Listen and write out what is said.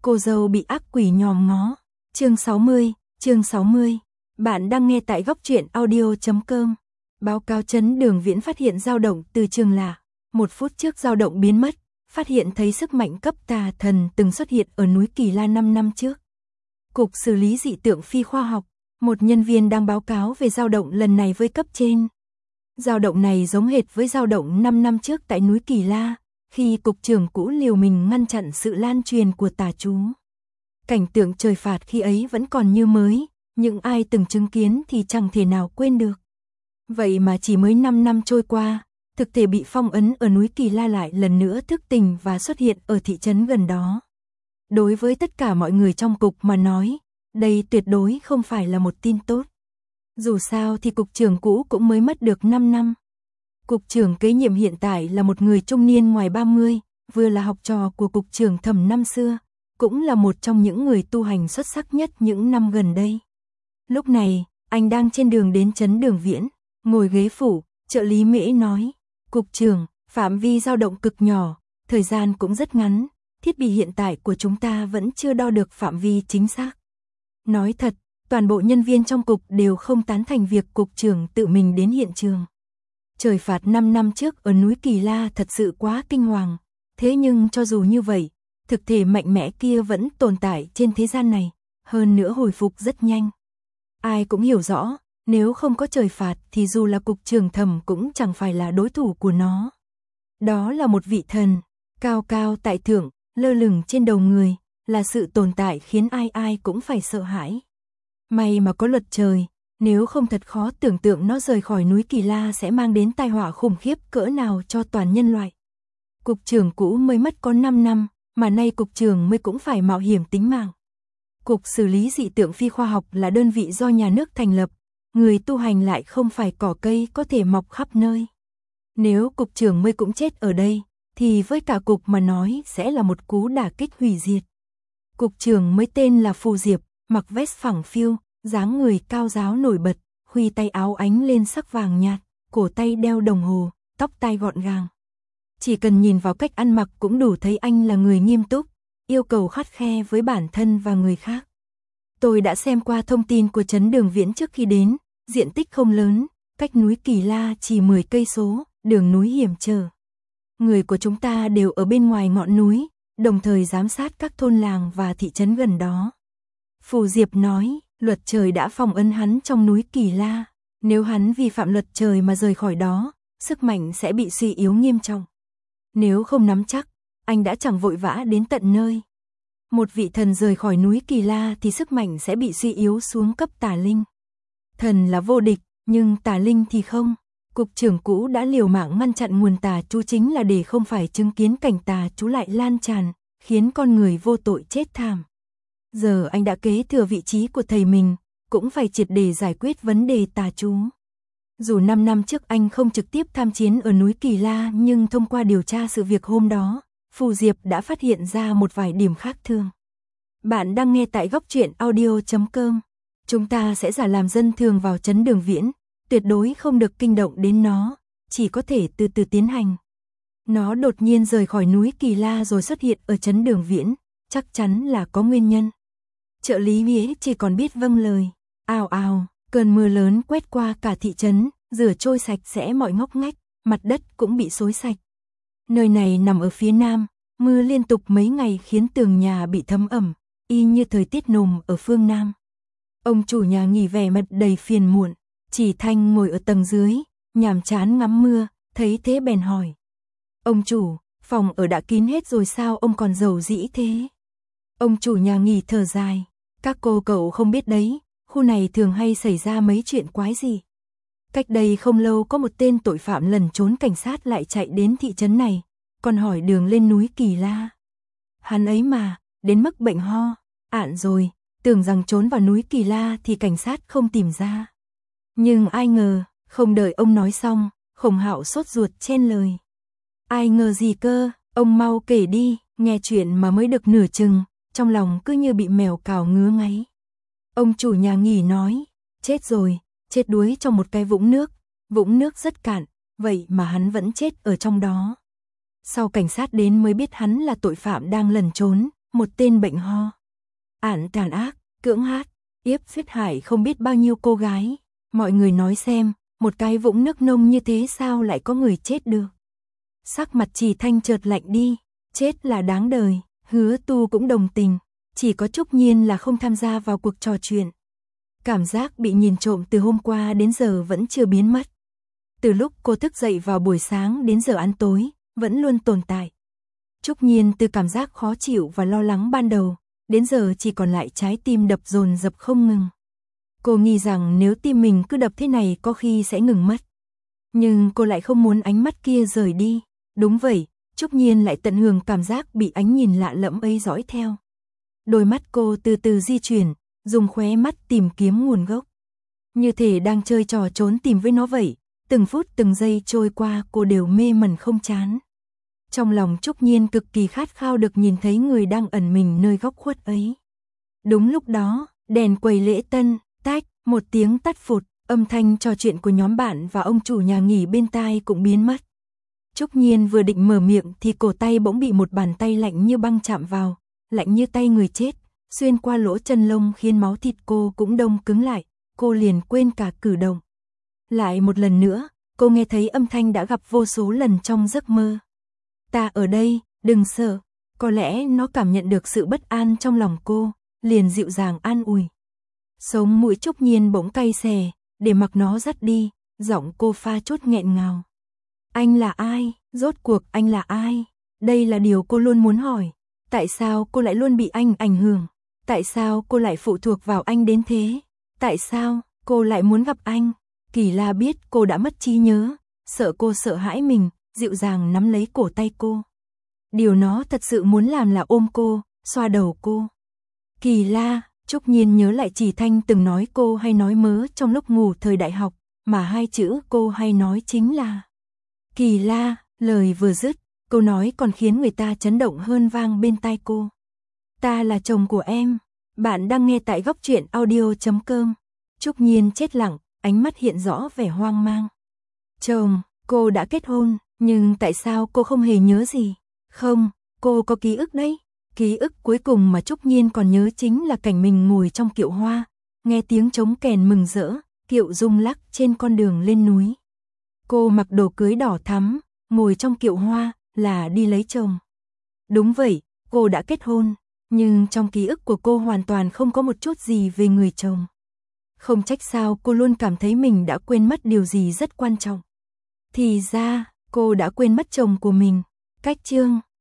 Cô dâu bị ác quỷ nhòm ngó. Chương 60. Bạn đang nghe tại góc truyện audio.com. Báo cáo Trấn Đường Viễn phát hiện dao động từ trường lạ. 1 phút trước dao động biến mất, phát hiện thấy sức mạnh cấp tà thần từng xuất hiện ở núi Kỳ La 5 năm trước. Cục xử lý dị tượng phi khoa học, một nhân viên đang báo cáo về dao động lần này với cấp trên. Dao động này giống hệt với dao động 5 năm trước tại núi Kỳ La, khi cục trưởng cũ liều mình ngăn chặn sự lan truyền của tà chú. Cảnh tượng trời phạt khi ấy vẫn còn như mới, những ai từng chứng kiến thì chẳng thể nào quên được. Vậy mà chỉ mới 5 năm trôi qua, thực thể bị phong ấn ở núi Kỳ La lại lần nữa thức tỉnh và xuất hiện ở thị trấn gần đó. Đối với tất cả mọi người trong cục mà nói, đây tuyệt đối không phải là một tin tốt. Dù sao thì cục trưởng cũ cũng mới mất được 5 năm. Cục trưởng kế nhiệm hiện tại là một người trung niên ngoài 30, vừa là học trò của cục trưởng Thẩm năm xưa, cũng là một trong những người tu hành xuất sắc nhất những năm gần đây. Lúc này, anh đang trên đường đến Trấn Đường Viễn, ngồi ghế phủ, trợ lý Mễ nói, cục trưởng, phạm vi dao động cực nhỏ, thời gian cũng rất ngắn, thiết bị hiện tại của chúng ta vẫn chưa đo được phạm vi chính xác. Nói thật, toàn bộ nhân viên trong cục đều không tán thành việc cục trưởng tự mình đến hiện trường. Trời phạt 5 năm trước ở núi Kỳ La thật sự quá kinh hoàng, thế nhưng cho dù như vậy, thực thể mạnh mẽ kia vẫn tồn tại trên thế gian này, hơn nữa hồi phục rất nhanh. Ai cũng hiểu rõ, nếu không có trời phạt thì dù là cục trưởng Thẩm cũng chẳng phải là đối thủ của nó. Đó là một vị thần, cao cao tại thượng, lơ lửng trên đầu người, là sự tồn tại khiến ai ai cũng phải sợ hãi. May mà có luật trời, nếu không thật khó tưởng tượng nó rời khỏi núi Kỳ La sẽ mang đến tai họa khủng khiếp cỡ nào cho toàn nhân loại. Cục trưởng cũ mới mất có 5 năm, mà nay cục trưởng mới cũng phải mạo hiểm tính mạng. Cục xử lý dị tượng phi khoa học là đơn vị do nhà nước thành lập, người tu hành lại không phải cỏ cây có thể mọc khắp nơi. Nếu cục trưởng mới cũng chết ở đây, thì với cả cục mà nói sẽ là một cú đả kích hủy diệt. Cục trưởng mới tên là Phù Diệp, mặc vest phẳng phiu, dáng người cao ráo nổi bật, khuy tay áo ánh lên sắc vàng nhạt, cổ tay đeo đồng hồ, tóc tai gọn gàng. Chỉ cần nhìn vào cách ăn mặc cũng đủ thấy anh là người nghiêm túc, yêu cầu khắt khe với bản thân và người khác. Tôi đã xem qua thông tin của Trấn Đường Viễn trước khi đến, diện tích không lớn, cách núi Kỳ La chỉ 10 cây số, đường núi hiểm trở. Người của chúng ta đều ở bên ngoài ngọn núi, đồng thời giám sát các thôn làng và thị trấn gần đó. Phù Diệp nói, luật trời đã phong ấn hắn trong núi Kỳ La, nếu hắn vi phạm luật trời mà rời khỏi đó, sức mạnh sẽ bị suy yếu nghiêm trọng. Nếu không nắm chắc, anh đã chẳng vội vã đến tận nơi. Một vị thần rời khỏi núi Kỳ La thì sức mạnh sẽ bị suy yếu xuống cấp tà linh. Thần là vô địch, nhưng tà linh thì không. Cục trưởng cũ đã liều mạng ngăn chặn nguồn tà chú chính là để không phải chứng kiến cảnh tà chú lại lan tràn, khiến con người vô tội chết thảm. Giờ anh đã kế thừa vị trí của thầy mình, cũng phải triệt để giải quyết vấn đề tà chú. Dù 5 năm trước anh không trực tiếp tham chiến ở núi Kỳ La nhưng thông qua điều tra sự việc hôm đó, Phù Diệp đã phát hiện ra một vài điểm khác thường. Bạn đang nghe tại góc truyện audio.com. Chúng ta sẽ giả làm dân thường vào Trấn Đường Viễn, tuyệt đối không được kinh động đến nó, chỉ có thể từ từ tiến hành. Nó đột nhiên rời khỏi núi Kỳ La rồi xuất hiện ở Trấn Đường Viễn, chắc chắn là có nguyên nhân. Trợ lý Mía chỉ còn biết vâng lời. Ào ào, cơn mưa lớn quét qua cả thị trấn, rửa trôi sạch sẽ mọi ngóc ngách, mặt đất cũng bị xối sạch. Nơi này nằm ở phía nam, mưa liên tục mấy ngày khiến tường nhà bị thấm ẩm, y như thời tiết nồm ở phương Nam. Ông chủ nhà nghỉ vẻ mặt đầy phiền muộn, chỉ Thanh ngồi ở tầng dưới, nhàm chán ngắm mưa, thấy thế bèn hỏi. Ông chủ, phòng ở đã kín hết rồi sao ông còn giàu dĩ thế? Ông chủ nhà nghỉ thở dài, các cô cậu không biết đấy, khu này thường hay xảy ra mấy chuyện quái gì. Cách đây không lâu có một tên tội phạm lẩn trốn cảnh sát lại chạy đến thị trấn này, còn hỏi đường lên núi Kỳ La. Hắn ấy mà, đến mức bệnh ho, ạn rồi, tưởng rằng trốn vào núi Kỳ La thì cảnh sát không tìm ra. Nhưng ai ngờ, không đợi ông nói xong, Khổng Hạo sốt ruột chen lời. Ai ngờ gì cơ, ông mau kể đi, nghe chuyện mà mới được nửa chừng, trong lòng cứ như bị mèo cào ngứa ngáy. Ông chủ nhà nghỉ nói, chết rồi, chết đuối trong một cái vũng nước rất cạn, vậy mà hắn vẫn chết ở trong đó. Sau cảnh sát đến mới biết hắn là tội phạm đang lẩn trốn, một tên bệnh ho. Ản tàn ác, cưỡng hát, yếp giết hại không biết bao nhiêu cô gái. Mọi người nói xem, một cái vũng nước nông như thế sao lại có người chết được. Sắc mặt Trì Thanh chợt lạnh đi, chết là đáng đời, Hứa Tu cũng đồng tình, chỉ có Trúc Nhiên là không tham gia vào cuộc trò chuyện. Cảm giác bị nhìn trộm từ hôm qua đến giờ vẫn chưa biến mất. Từ lúc cô thức dậy vào buổi sáng đến giờ ăn tối, vẫn luôn tồn tại. Trúc Nhiên từ cảm giác khó chịu và lo lắng ban đầu, đến giờ chỉ còn lại trái tim đập dồn dập không ngừng. Cô nghĩ rằng nếu tim mình cứ đập thế này có khi sẽ ngừng mất. Nhưng cô lại không muốn ánh mắt kia rời đi. Đúng vậy, Trúc Nhiên lại tận hưởng cảm giác bị ánh nhìn lạ lẫm ấy dõi theo. Đôi mắt cô từ từ di chuyển, dùng khóe mắt tìm kiếm nguồn gốc. Như thể đang chơi trò trốn tìm với nó vậy, từng phút từng giây trôi qua cô đều mê mẩn không chán. Trong lòng Trúc Nhiên cực kỳ khát khao được nhìn thấy người đang ẩn mình nơi góc khuất ấy. Đúng lúc đó, đèn quầy lễ tân, tách, một tiếng tắt phụt, âm thanh trò chuyện của nhóm bạn và ông chủ nhà nghỉ bên tai cũng biến mất. Trúc Nhiên vừa định mở miệng thì cổ tay bỗng bị một bàn tay lạnh như băng chạm vào, lạnh như tay người chết, xuyên qua lỗ chân lông khiến máu thịt cô cũng đông cứng lại, cô liền quên cả cử động. Lại một lần nữa, cô nghe thấy âm thanh đã gặp vô số lần trong giấc mơ. Ta ở đây, đừng sợ. Có lẽ nó cảm nhận được sự bất an trong lòng cô, liền dịu dàng an ủi. Sống mũi Trúc Nhiên bỗng cay xè, để mặc nó dắt đi, giọng cô pha chút nghẹn ngào. Anh là ai? Rốt cuộc anh là ai? Đây là điều cô luôn muốn hỏi. Tại sao cô lại luôn bị anh ảnh hưởng? Tại sao cô lại phụ thuộc vào anh đến thế? Tại sao cô lại muốn gặp anh? Kỳ La biết cô đã mất trí nhớ, sợ cô sợ hãi mình, dịu dàng nắm lấy cổ tay cô. Điều nó thật sự muốn làm là ôm cô, xoa đầu cô. Kỳ La, Trúc Nhiên nhớ lại Trì Thanh từng nói cô hay nói mớ trong lúc ngủ thời đại học, mà hai chữ cô hay nói chính là Kỳ La. Lời vừa dứt, câu nói còn khiến người ta chấn động hơn vang bên tai cô. Ta là chồng của em. Bạn đang nghe tại góc truyện audio.com. Trúc Nhiên chết lặng, ánh mắt hiện rõ vẻ hoang mang. Chồng, cô đã kết hôn, nhưng tại sao cô không hề nhớ gì? Không, cô có ký ức đấy. Ký ức cuối cùng mà Trúc Nhiên còn nhớ chính là cảnh mình ngồi trong kiệu hoa, nghe tiếng trống kèn mừng rỡ, kiệu rung lắc trên con đường lên núi. Cô mặc đồ cưới đỏ thắm, ngồi trong kiệu hoa, là đi lấy chồng. Đúng vậy, cô đã kết hôn, nhưng trong ký ức của cô hoàn toàn không có một chút gì về người chồng. Không trách sao cô luôn cảm thấy mình đã quên mất điều gì rất quan trọng. Thì ra, cô đã quên mất chồng của mình. Cách chương